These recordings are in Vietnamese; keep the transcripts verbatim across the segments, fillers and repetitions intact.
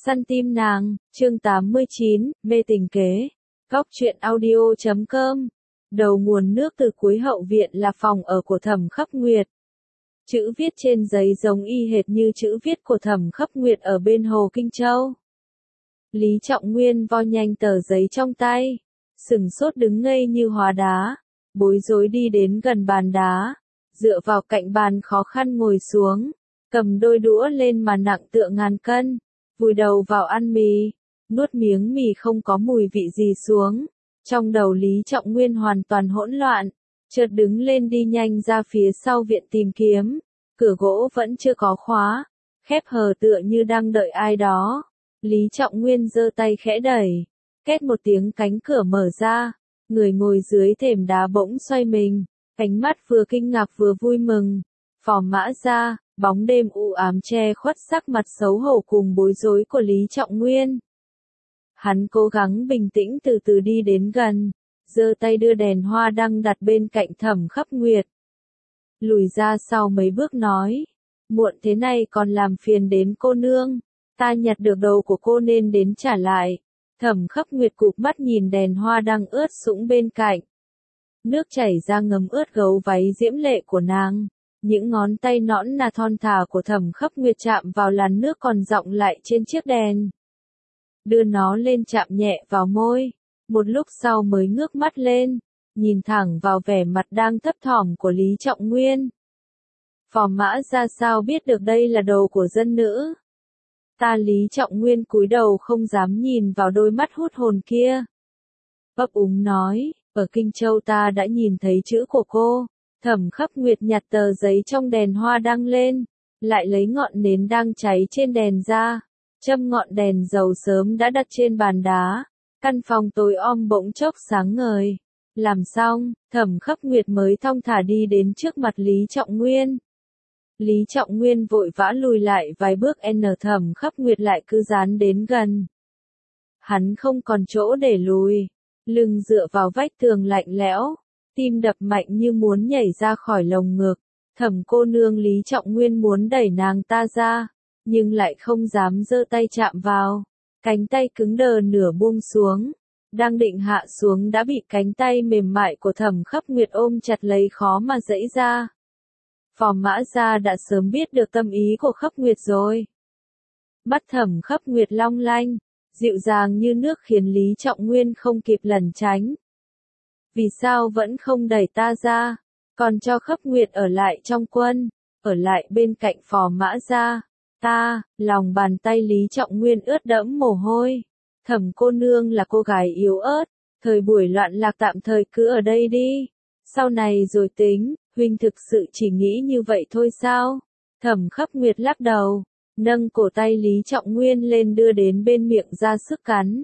Săn tim nàng, chương tám mươi chín, mê tình kế. Góc truyện audio chấm com. Đầu nguồn nước từ cuối hậu viện là phòng ở của Thẩm Khắp Nguyệt. Chữ viết trên giấy giống y hệt như chữ viết của Thẩm Khắp Nguyệt ở bên hồ Kinh Châu. Lý Trọng Nguyên vo nhanh tờ giấy trong tay, sừng sốt đứng ngây như hóa đá, bối rối đi đến gần bàn đá, dựa vào cạnh bàn khó khăn ngồi xuống, cầm đôi đũa lên mà nặng tựa ngàn cân, vùi đầu vào ăn mì, nuốt miếng mì không có mùi vị gì xuống. Trong đầu Lý Trọng Nguyên hoàn toàn hỗn loạn, chợt đứng lên đi nhanh ra phía sau viện tìm kiếm, cửa gỗ vẫn chưa có khóa, khép hờ tựa như đang đợi ai đó. Lý Trọng Nguyên giơ tay khẽ đẩy, két một tiếng cánh cửa mở ra, người ngồi dưới thềm đá bỗng xoay mình, ánh mắt vừa kinh ngạc vừa vui mừng. Phò Mã Gia, bóng đêm u ám che khuất sắc mặt xấu hổ cùng bối rối của Lý Trọng Nguyên. Hắn cố gắng bình tĩnh từ từ đi đến gần, giơ tay đưa đèn hoa đăng đặt bên cạnh Thẩm Khắp Nguyệt. Lùi ra sau mấy bước nói, muộn thế này còn làm phiền đến cô nương, ta nhặt được đồ của cô nên đến trả lại. Thẩm Khắp Nguyệt cụp mắt nhìn đèn hoa đăng ướt sũng bên cạnh. Nước chảy ra ngấm ướt gấu váy diễm lệ của nàng. Những ngón tay nõn nà thon thả của Thẩm Khắp Nguyệt chạm vào làn nước còn đọng lại trên chiếc đèn. Đưa nó lên chạm nhẹ vào môi, một lúc sau mới ngước mắt lên, nhìn thẳng vào vẻ mặt đang thấp thỏm của Lý Trọng Nguyên. Phò Mã Gia sao biết được đây là đồ của dân nữ? Ta Lý Trọng Nguyên cúi đầu không dám nhìn vào đôi mắt hút hồn kia. Ấp úng nói, ở Kinh Châu ta đã nhìn thấy chữ của cô. Thẩm Khắp Nguyệt nhặt tờ giấy trong đèn hoa đăng lên, lại lấy ngọn nến đang cháy trên đèn ra, châm ngọn đèn dầu sớm đã đặt trên bàn đá, căn phòng tối om bỗng chốc sáng ngời. Làm xong, Thẩm Khắp Nguyệt mới thong thả đi đến trước mặt Lý Trọng Nguyên. Lý Trọng Nguyên vội vã lùi lại vài bước, n Thẩm Khắp Nguyệt lại cứ dán đến gần. Hắn không còn chỗ để lùi, lưng dựa vào vách tường lạnh lẽo, tim đập mạnh như muốn nhảy ra khỏi lồng ngực. Thẩm cô nương Lý Trọng Nguyên muốn đẩy nàng ta ra, nhưng lại không dám giơ tay chạm vào. Cánh tay cứng đờ nửa buông xuống, đang định hạ xuống đã bị cánh tay mềm mại của Thẩm Khắp Nguyệt ôm chặt lấy khó mà giãy ra. Phò Mã Gia đã sớm biết được tâm ý của Khắp Nguyệt rồi. Mắt Thẩm Khắp Nguyệt long lanh, dịu dàng như nước khiến Lý Trọng Nguyên không kịp lẩn tránh. Vì sao vẫn không đẩy ta ra, còn cho Khắp Nguyệt ở lại trong quân, ở lại bên cạnh Phò Mã Gia? Ta, lòng bàn tay Lý Trọng Nguyên ướt đẫm mồ hôi. Thẩm cô nương là cô gái yếu ớt, thời buổi loạn lạc tạm thời cứ ở đây đi, sau này rồi tính. Huynh thực sự chỉ nghĩ như vậy thôi sao? Thẩm Khắp Nguyệt lắc đầu, nâng cổ tay Lý Trọng Nguyên lên đưa đến bên miệng ra sức cắn.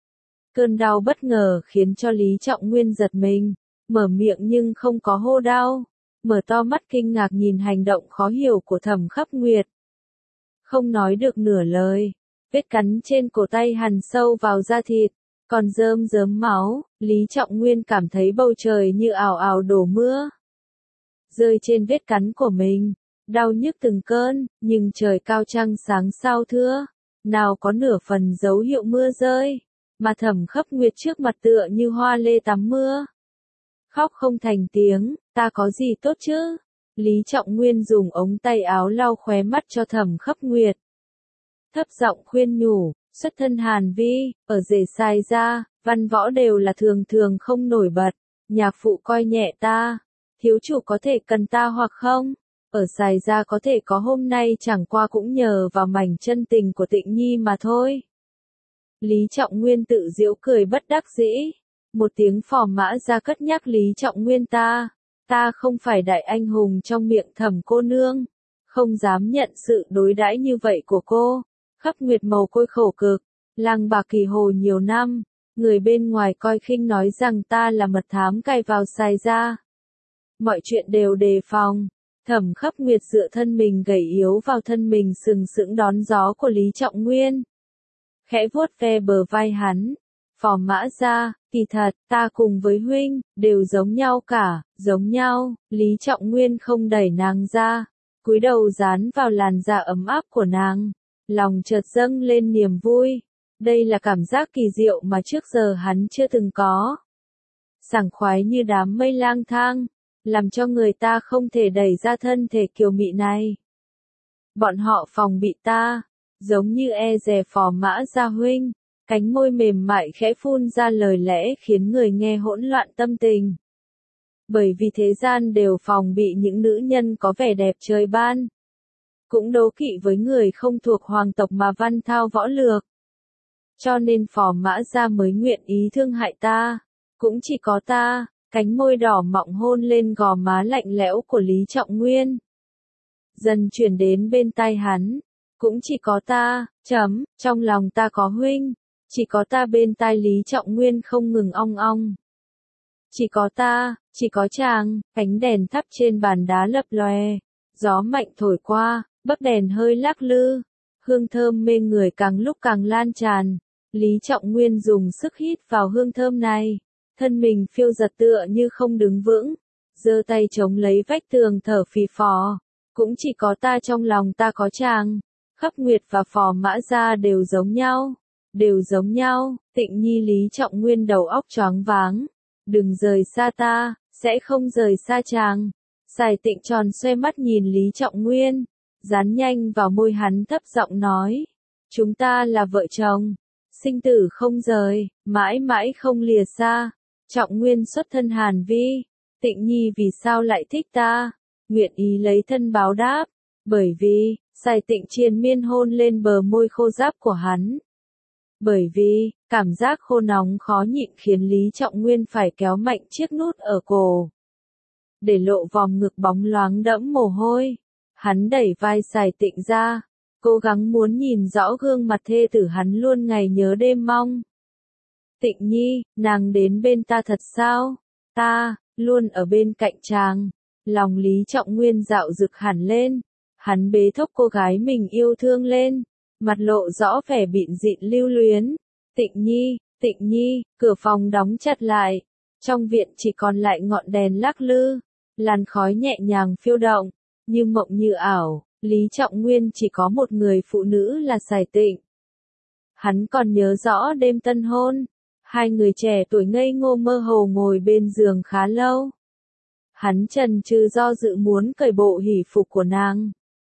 Cơn đau bất ngờ khiến cho Lý Trọng Nguyên giật mình, mở miệng nhưng không có hô đau, mở to mắt kinh ngạc nhìn hành động khó hiểu của Thẩm Khắp Nguyệt. Không nói được nửa lời, vết cắn trên cổ tay hằn sâu vào da thịt, còn rơm rớm máu. Lý Trọng Nguyên cảm thấy bầu trời như ào ào đổ mưa rơi trên vết cắn của mình, đau nhức từng cơn, nhưng trời cao trăng sáng sao thưa, nào có nửa phần dấu hiệu mưa rơi, mà Thẩm Khắp Nguyệt trước mặt tựa như hoa lê tắm mưa. Khóc không thành tiếng, ta có gì tốt chứ? Lý Trọng Nguyên dùng ống tay áo lau khóe mắt cho Thẩm Khắp Nguyệt. Thấp giọng khuyên nhủ, xuất thân Hàn Vi, ở rể Sai Gia, văn võ đều là thường thường không nổi bật, nhạc phụ coi nhẹ ta. Thiếu chủ có thể cần ta hoặc không? Ở Sài Gia có thể có hôm nay chẳng qua cũng nhờ vào mảnh chân tình của Tịnh Nhi mà thôi. Lý Trọng Nguyên tự giễu cười bất đắc dĩ. Một tiếng Phò Mã Gia cất nhắc Lý Trọng Nguyên ta. Ta không phải đại anh hùng trong miệng Thẩm cô nương. Không dám nhận sự đối đãi như vậy của cô. Khắp Nguyệt mồ côi khổ cực. Lăng bạc kỳ hồ nhiều năm. Người bên ngoài coi khinh nói rằng ta là mật thám cài vào Sài Gia. Mọi chuyện đều đề phòng. Thẩm Khắp Nguyệt dựa thân mình gầy yếu vào thân mình sừng sững đón gió của Lý Trọng Nguyên. Khẽ vuốt ve bờ vai hắn. Phò Mã Gia, kỳ thật, ta cùng với huynh, đều giống nhau cả, giống nhau. Lý Trọng Nguyên không đẩy nàng ra, cúi đầu dán vào làn da ấm áp của nàng. lòng chợt dâng lên niềm vui. Đây là cảm giác kỳ diệu mà trước giờ hắn chưa từng có. Sảng khoái như đám mây lang thang, làm cho người ta không thể đẩy ra thân thể kiều mị này. Bọn họ phòng bị ta, giống như e dè phò mã gia huynh, cánh môi mềm mại khẽ phun ra lời lẽ khiến người nghe hỗn loạn tâm tình. Bởi vì thế gian đều phòng bị những nữ nhân có vẻ đẹp trời ban. Cũng đố kỵ với người không thuộc hoàng tộc mà văn thao võ lược. Cho nên phò mã gia mới nguyện ý thương hại ta. Cũng chỉ có ta, cánh môi đỏ mọng hôn lên gò má lạnh lẽo của Lý Trọng Nguyên. Dần chuyển đến bên tai hắn. Cũng chỉ có ta, chấm, trong lòng ta có huynh. Chỉ có ta bên tai Lý Trọng Nguyên không ngừng ong ong. Chỉ có ta, chỉ có chàng, ánh đèn thắp trên bàn đá lập lòe. Gió mạnh thổi qua, bấc đèn hơi lắc lư. Hương thơm mê người càng lúc càng lan tràn. Lý Trọng Nguyên dùng sức hít vào hương thơm này. Thân mình phiêu giật tựa như không đứng vững. Giơ tay chống lấy vách tường thở phì phò. Cũng chỉ có ta trong lòng ta có chàng. Khắp Nguyệt và phò mã gia đều giống nhau. Đều giống nhau, Tịnh Nhi Lý Trọng Nguyên đầu óc choáng váng. Đừng rời xa ta, sẽ không rời xa chàng. Sài Tịnh tròn xoe mắt nhìn Lý Trọng Nguyên. Dán nhanh vào môi hắn thấp giọng nói. Chúng ta là vợ chồng. Sinh tử không rời, mãi mãi không lìa xa. Trọng Nguyên xuất thân Hàn Vi. Tịnh Nhi vì sao lại thích ta? Nguyện ý lấy thân báo đáp. Bởi vì, Sài Tịnh triền miên hôn lên bờ môi khô ráp của hắn. Bởi vì, cảm giác khô nóng khó nhịn khiến Lý Trọng Nguyên phải kéo mạnh chiếc nút ở cổ. Để lộ vòng ngực bóng loáng đẫm mồ hôi. Hắn đẩy vai Sài Tịnh ra. Cố gắng muốn nhìn rõ gương mặt thê tử hắn luôn ngày nhớ đêm mong. Tịnh Nhi, nàng đến bên ta thật sao? Ta, luôn ở bên cạnh chàng. Lòng Lý Trọng Nguyên dạo rực hẳn lên. Hắn bế thốc cô gái mình yêu thương lên. Mặt lộ rõ vẻ bịn dịn lưu luyến. Tịnh Nhi, Tịnh Nhi, cửa phòng đóng chặt lại. Trong viện chỉ còn lại ngọn đèn lắc lư. Làn khói nhẹ nhàng phiêu động. Như mộng như ảo. Lý Trọng Nguyên chỉ có một người phụ nữ là Sài Tịnh. Hắn còn nhớ rõ đêm tân hôn. Hai người trẻ tuổi ngây ngô mơ hồ ngồi bên giường khá lâu. Hắn chần chừ do dự muốn cởi bộ hỷ phục của nàng.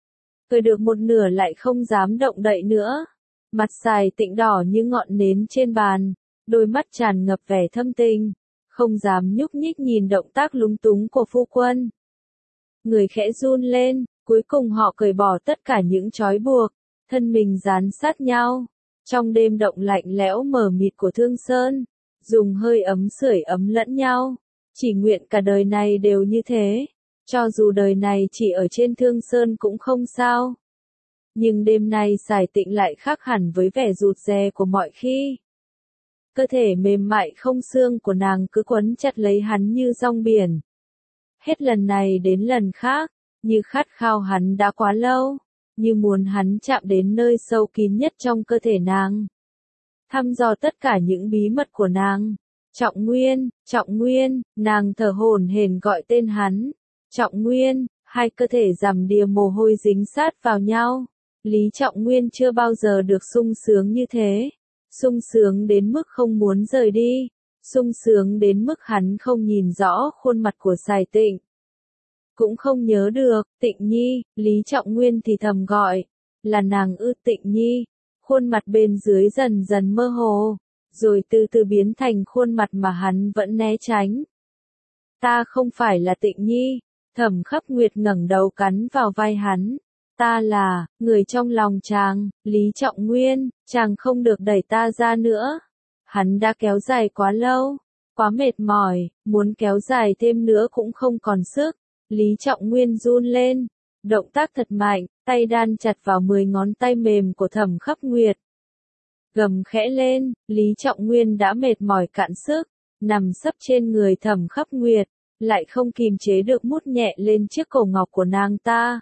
Cởi được một nửa lại không dám động đậy nữa. Mặt Sài Tịnh đỏ như ngọn nến trên bàn. Đôi mắt tràn ngập vẻ thâm tình. Không dám nhúc nhích nhìn động tác lúng túng của phu quân. Người khẽ run lên. Cuối cùng họ cởi bỏ tất cả những trói buộc. Thân mình dán sát nhau. Trong đêm động lạnh lẽo mờ mịt của Thương Sơn. Dùng hơi ấm sưởi ấm lẫn nhau. Chỉ nguyện cả đời này đều như thế. Cho dù đời này chỉ ở trên Thương Sơn cũng không sao. Nhưng đêm nay Sài Tịnh lại khác hẳn với vẻ rụt rè của mọi khi. Cơ thể mềm mại không xương của nàng cứ quấn chặt lấy hắn như rong biển. Hết lần này đến lần khác. Như khát khao hắn đã quá lâu, như muốn hắn chạm đến nơi sâu kín nhất trong cơ thể nàng. Thăm dò tất cả những bí mật của nàng. Trọng Nguyên, Trọng Nguyên, nàng thở hổn hển gọi tên hắn. Trọng Nguyên, hai cơ thể rằm đìa mồ hôi dính sát vào nhau. Lý Trọng Nguyên chưa bao giờ được sung sướng như thế. Sung sướng đến mức không muốn rời đi. Sung sướng đến mức hắn không nhìn rõ khuôn mặt của Sài Tịnh. Cũng không nhớ được, Tịnh Nhi, Lý Trọng Nguyên thì thầm gọi, là nàng ư Tịnh Nhi, khuôn mặt bên dưới dần dần mơ hồ, rồi từ từ biến thành khuôn mặt mà hắn vẫn né tránh. Ta không phải là Tịnh Nhi, Thẩm Khắp Nguyệt ngẩng đầu cắn vào vai hắn, ta là, người trong lòng chàng, Lý Trọng Nguyên, chàng không được đẩy ta ra nữa, hắn đã kéo dài quá lâu, quá mệt mỏi, muốn kéo dài thêm nữa cũng không còn sức. Lý Trọng Nguyên run lên, động tác thật mạnh, tay đan chặt vào mười ngón tay mềm của Thẩm Khắp Nguyệt. Gầm khẽ lên, Lý Trọng Nguyên đã mệt mỏi cạn sức, nằm sấp trên người Thẩm Khắp Nguyệt, lại không kìm chế được mút nhẹ lên chiếc cổ ngọc của nàng ta.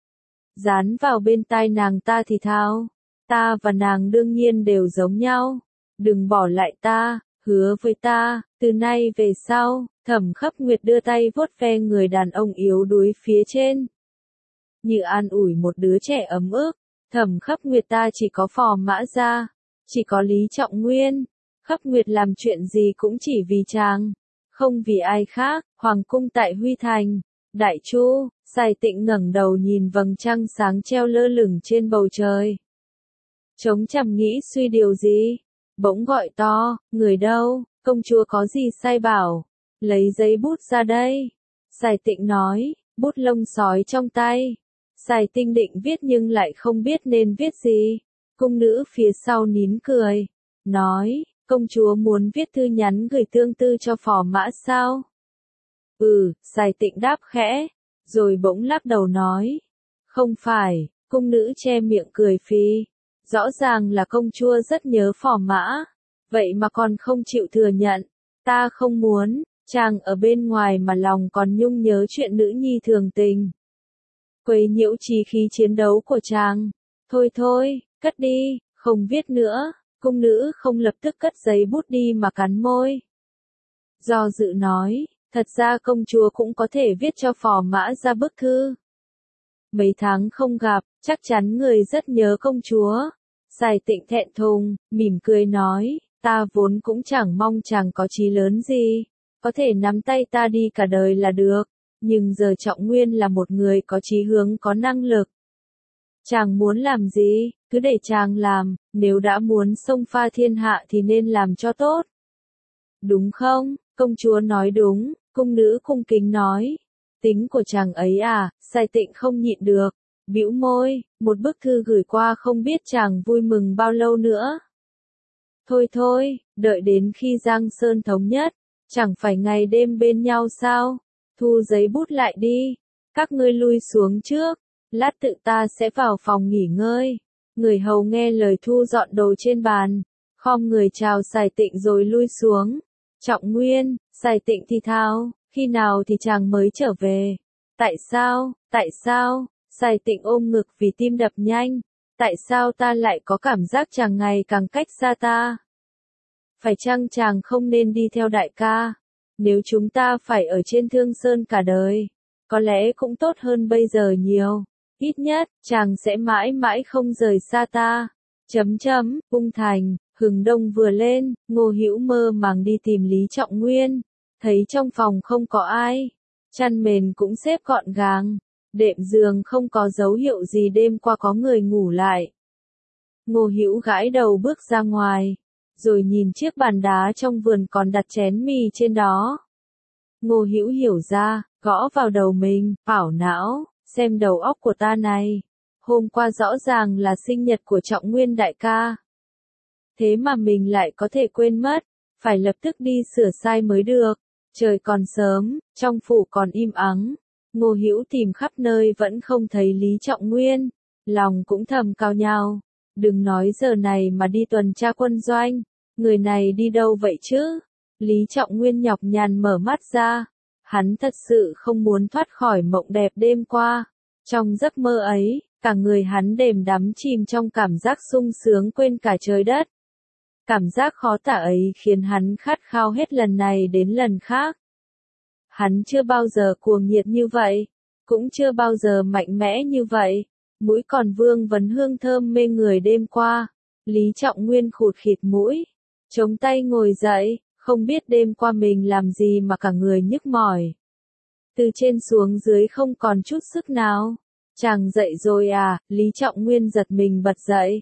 Dán vào bên tai nàng ta thì thào, ta và nàng đương nhiên đều giống nhau, đừng bỏ lại ta, hứa với ta, từ nay về sau. Thẩm Khắp Nguyệt đưa tay vuốt ve người đàn ông yếu đuối phía trên. Như an ủi một đứa trẻ ấm ức, Thẩm Khắp Nguyệt ta chỉ có Phò Mã Gia, chỉ có Lý Trọng Nguyên. Khắp Nguyệt làm chuyện gì cũng chỉ vì chàng, không vì ai khác. Hoàng cung tại Huy Thành, Đại Chu, Sài Tịnh ngẩng đầu nhìn vầng trăng sáng treo lơ lửng trên bầu trời. Trống trầm nghĩ suy điều gì, bỗng gọi to, người đâu, công chúa có gì sai bảo, lấy giấy bút ra đây. Sài Tịnh nói, bút lông sói trong tay. Sài Tinh định viết nhưng lại không biết nên viết gì. Cung nữ phía sau nín cười, nói, công chúa muốn viết thư nhắn gửi tương tư cho Phò Mã sao? Ừ, Sài Tịnh đáp khẽ, rồi bỗng lắc đầu nói, không phải. Cung nữ che miệng cười phì, rõ ràng là công chúa rất nhớ Phò Mã, vậy mà còn không chịu thừa nhận. Ta không muốn, chàng ở bên ngoài mà lòng còn nhung nhớ chuyện nữ nhi thường tình, quấy nhiễu chí khí chiến đấu của chàng. Thôi thôi, cất đi, không viết nữa. Cung nữ không lập tức cất giấy bút đi mà cắn môi. Do dự nói, thật ra công chúa cũng có thể viết cho Phò Mã Ra bức thư. Mấy tháng không gặp, chắc chắn người rất nhớ công chúa. Sài Tịnh thẹn thùng, mỉm cười nói, ta vốn cũng chẳng mong chàng có chí lớn gì, có thể nắm tay ta đi cả đời là được, nhưng giờ Trọng Nguyên là một người có chí hướng có năng lực. Chàng muốn làm gì, cứ để chàng làm, nếu đã muốn xông pha thiên hạ thì nên làm cho tốt. Đúng không? Công chúa nói đúng, cung nữ cung kính nói. Tính của chàng ấy à, Sài Tịnh không nhịn được, bĩu môi, một bức thư gửi qua không biết chàng vui mừng bao lâu nữa. Thôi thôi, đợi đến khi Giang Sơn thống nhất, chẳng phải ngày đêm bên nhau sao? Thu giấy bút lại đi, các ngươi lui xuống trước, lát tự ta sẽ vào phòng nghỉ ngơi. Người hầu nghe lời thu dọn đồ trên bàn, khom người chào Sài Tịnh rồi lui xuống. Trọng Nguyên, Sài Tịnh thì thào, khi nào thì chàng mới trở về? Tại sao, tại sao? Sài Tịnh ôm ngực vì tim đập nhanh. Tại sao ta lại có cảm giác chàng ngày càng cách xa ta? Phải chăng chàng không nên đi theo đại ca? Nếu chúng ta phải ở trên Thương Sơn cả đời, có lẽ cũng tốt hơn bây giờ nhiều. Ít nhất, chàng sẽ mãi mãi không rời xa ta. Chấm chấm, Cung Thành, hừng đông vừa lên, Ngô Hữu mơ màng đi tìm Lý Trọng Nguyên. Thấy trong phòng không có ai, chăn mền cũng xếp gọn gàng, đệm giường không có dấu hiệu gì đêm qua có người ngủ lại. Ngô Hữu gãi đầu bước ra ngoài, rồi nhìn chiếc bàn đá trong vườn còn đặt chén mì trên đó. Ngô Hữu hiểu ra, gõ vào đầu mình, ảo não, xem đầu óc của ta này. Hôm qua rõ ràng là sinh nhật của Trọng Nguyên đại ca. Thế mà mình lại có thể quên mất, phải lập tức đi sửa sai mới được. Trời còn sớm, trong phủ còn im ắng. Ngô Hữu tìm khắp nơi vẫn không thấy Lý Trọng Nguyên, lòng cũng thầm cào nhào. Đừng nói giờ này mà đi tuần tra quân doanh, người này đi đâu vậy chứ? Lý Trọng Nguyên nhọc nhằn mở mắt ra, hắn thật sự không muốn thoát khỏi mộng đẹp đêm qua. Trong giấc mơ ấy, cả người hắn đềm đắm chìm trong cảm giác sung sướng quên cả trời đất. Cảm giác khó tả ấy khiến hắn khát khao hết lần này đến lần khác. Hắn chưa bao giờ cuồng nhiệt như vậy, cũng chưa bao giờ mạnh mẽ như vậy. Mũi còn vương vấn hương thơm mê người đêm qua. Lý Trọng Nguyên khụt khịt mũi, chống tay ngồi dậy, không biết đêm qua mình làm gì mà cả người nhức mỏi. Từ trên xuống dưới không còn chút sức nào. Chàng dậy rồi à? Lý Trọng Nguyên giật mình bật dậy.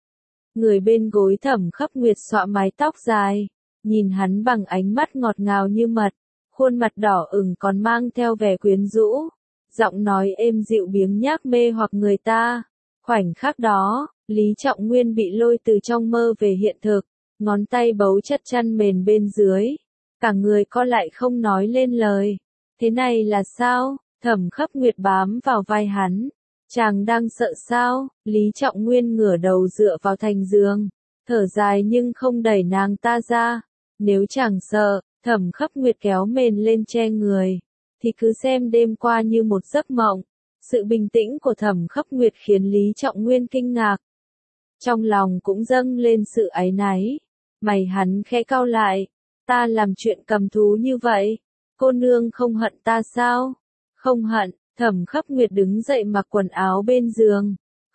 Người bên gối Thẩm Khắp Nguyệt xõa mái tóc dài, nhìn hắn bằng ánh mắt ngọt ngào như mật, khuôn mặt đỏ ửng còn mang theo vẻ quyến rũ, giọng nói êm dịu biếng nhác mê hoặc người ta. Khoảnh khắc đó, Lý Trọng Nguyên bị lôi từ trong mơ về hiện thực, ngón tay bấu chất chăn mền bên dưới, cả người co lại không nói lên lời. Thế này là sao? Thẩm Khắp Nguyệt bám vào vai hắn. Chàng đang sợ sao? Lý Trọng Nguyên ngửa đầu dựa vào thành giường, thở dài nhưng không đẩy nàng ta ra. Nếu chàng sợ, Thẩm Khắp Nguyệt kéo mền lên che người, thì cứ xem đêm qua như một giấc mộng. Sự bình tĩnh của Thẩm Khắp Nguyệt khiến Lý Trọng Nguyên kinh ngạc. Trong lòng cũng dâng lên sự áy náy. Mày hắn khẽ cau lại. Ta làm chuyện cầm thú như vậy, cô nương không hận ta sao? Không hận. Thẩm Khắp Nguyệt đứng dậy mặc quần áo bên giường,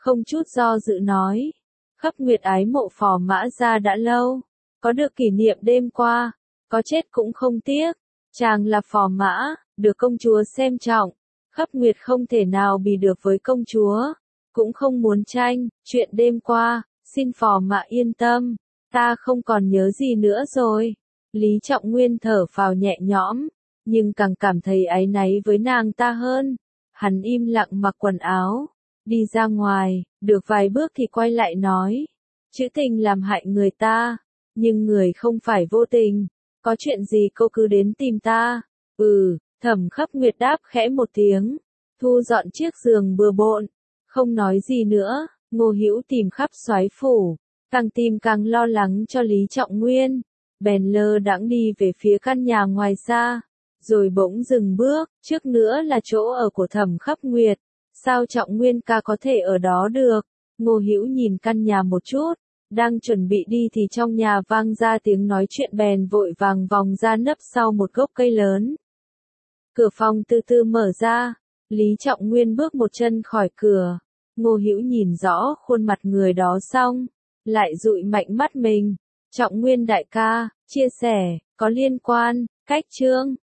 không chút do dự nói. Khắp Nguyệt ái mộ Phò Mã Gia đã lâu, có được kỷ niệm đêm qua, có chết cũng không tiếc. Chàng là Phò Mã, được công chúa xem trọng, Khắp Nguyệt không thể nào bì được với công chúa, cũng không muốn tranh, chuyện đêm qua, xin Phò Mã yên tâm, ta không còn nhớ gì nữa rồi. Lý Trọng Nguyên thở phào nhẹ nhõm, nhưng càng cảm thấy áy náy với nàng ta hơn. Hắn im lặng mặc quần áo, đi ra ngoài, được vài bước thì quay lại nói, chữ tình làm hại người ta, nhưng người không phải vô tình, có chuyện gì cô cứ đến tìm ta. Ừ, Thẩm Khắp Nguyệt đáp khẽ một tiếng, thu dọn chiếc giường bừa bộn, không nói gì nữa. Ngô Hữu tìm khắp soái phủ, càng tìm càng lo lắng cho Lý Trọng Nguyên, bèn lơ đãng đi về phía căn nhà ngoài xa, rồi bỗng dừng bước, trước nữa là chỗ ở của Thẩm Khắp Nguyệt, sao Trọng Nguyên ca có thể ở đó được? Ngô Hữu nhìn căn nhà một chút, đang chuẩn bị đi thì trong nhà vang ra tiếng nói chuyện, bèn vội vàng vòng ra nấp sau một gốc cây lớn. Cửa phòng từ từ mở ra, Lý Trọng Nguyên bước một chân khỏi cửa. Ngô Hữu nhìn rõ khuôn mặt người đó xong, lại dụi mạnh mắt mình. Trọng Nguyên đại ca, chia sẻ, có liên quan, cách chương.